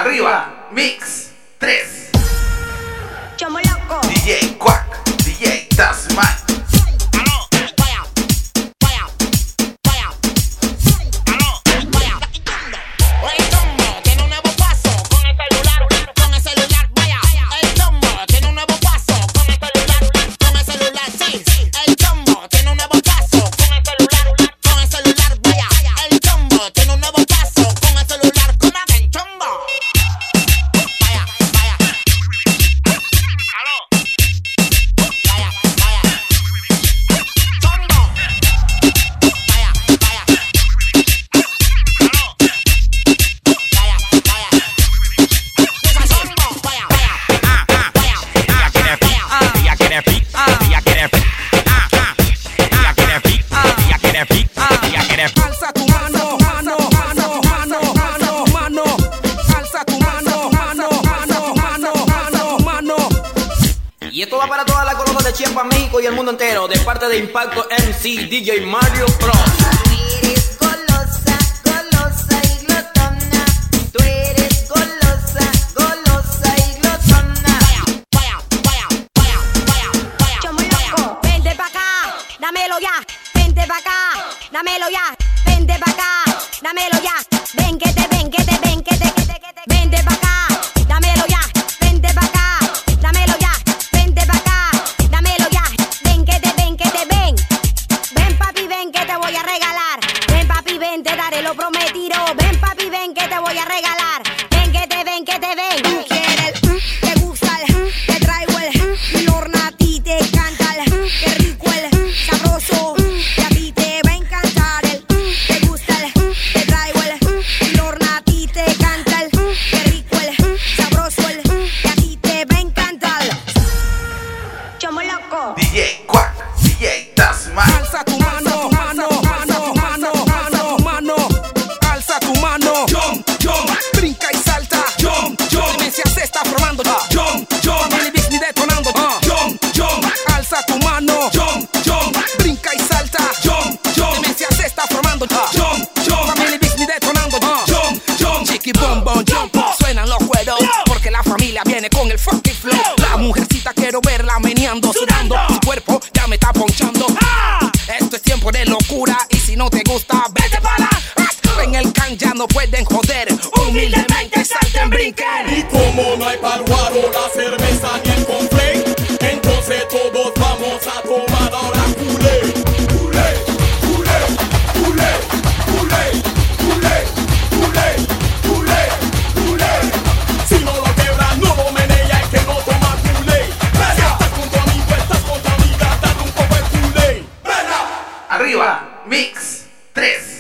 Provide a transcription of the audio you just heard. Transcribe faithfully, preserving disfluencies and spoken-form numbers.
Arriba, Mix tres. Chomo loco. D J Quack, D J Tasman. Y esto va para todas las colonias de Chiapas, México y el mundo entero, de parte de Impacto M C D J Mario Pro. Eres golosa, golosa y glotona. Tú eres golosa, golosa y glotona. Vaya, vaya, vaya, vaya, vaya. Chomo loco. Vente pa' acá, dámelo ya. Vente pa' acá, dámelo ya. Vente pa' acá, dámelo ya. Ven que te, ven que te, ven que te, que te, que te. Vente pa' acá, dámelo ya. Vente pa' acá, dámelo ya. Vente pa' acá, dámelo ya. Ven que te, ven que te, ven. Ven papi, ven que te voy a regalar. Ven papi, ven, te daré lo prometido. Ven papi, ven que te voy a regalar. Ven que te, ven que te, ven. Tú quieres el, te gusta el, te traigo el, Lorna a ti te canta el, qué rico el, sabroso. Y a ti te va a encantar el, te gusta el, te traigo el, Lorna a ti te canta el, qué rico el, sabroso el, y a ti te va a encantar. Chomo loco. D J Quack, D J Tasman. Alza tu mano, mano, mano, mano, mano, mano. Alza tu mano. Jump, jump. Brinca y salta. Jump, jump. Demencia se está formando. Jump, jump. Family Business detonando. Jump, jump. Alza tu mano. Jump, jump. Brinca y salta. Jump, jump. Demencia se está formando. Jump, jump. Family Business detonando. Jump, jump. Chiqui bom bom jump. Suenan los juegos porque la familia viene con el funky flow. La mujercita quiero verla meneando, sudando. Su cuerpo ya me está ponchando. Esto es tiempo de locura y si no te gusta, vete para. En el can ya no pueden joder. Humildemente salten, brinquen. Y como no hay pal guaro, la cerveza ni el conflé, entonces todos vamos a tomar ahora culé. Culé, culé, culé, culé, culé, culé, culé, culé. Si no lo quebras, no lo menea y que no toma culé. Si estás con tu amigo, estás con tu amiga, dale un poco el culé. Arriba, Mix tres.